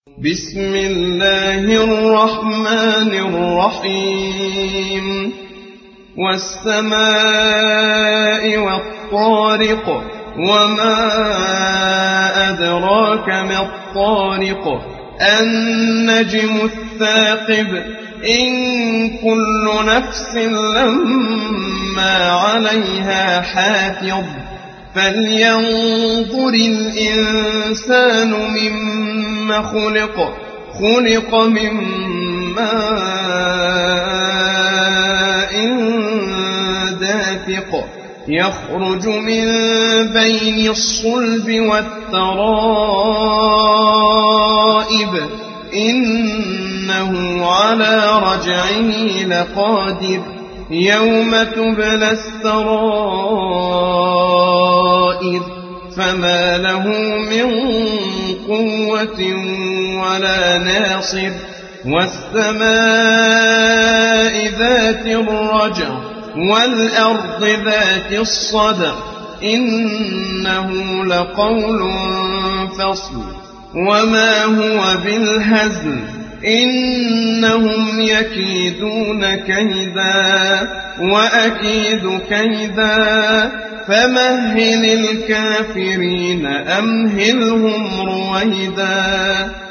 بسم الله الرحمن الرحيم والسماء والطارق وما أدراك ما الطارق النجم الثاقب إن كل نفس لما عليها حافظ فلينظر الإنسان مما خلق من ماء دافق يخرج من بين الصلب والترائب إنه على رجعه لقادر يوم تبلى السرائر فما له من قوة ولا ناصر والسماء ذات الرجع والأرض ذات الصدع إنه لقول فصل وما هو بالهزل إنهم يكيدون كيدا وأكيد كيدا فمهل الكافرين أمهلهم رويدا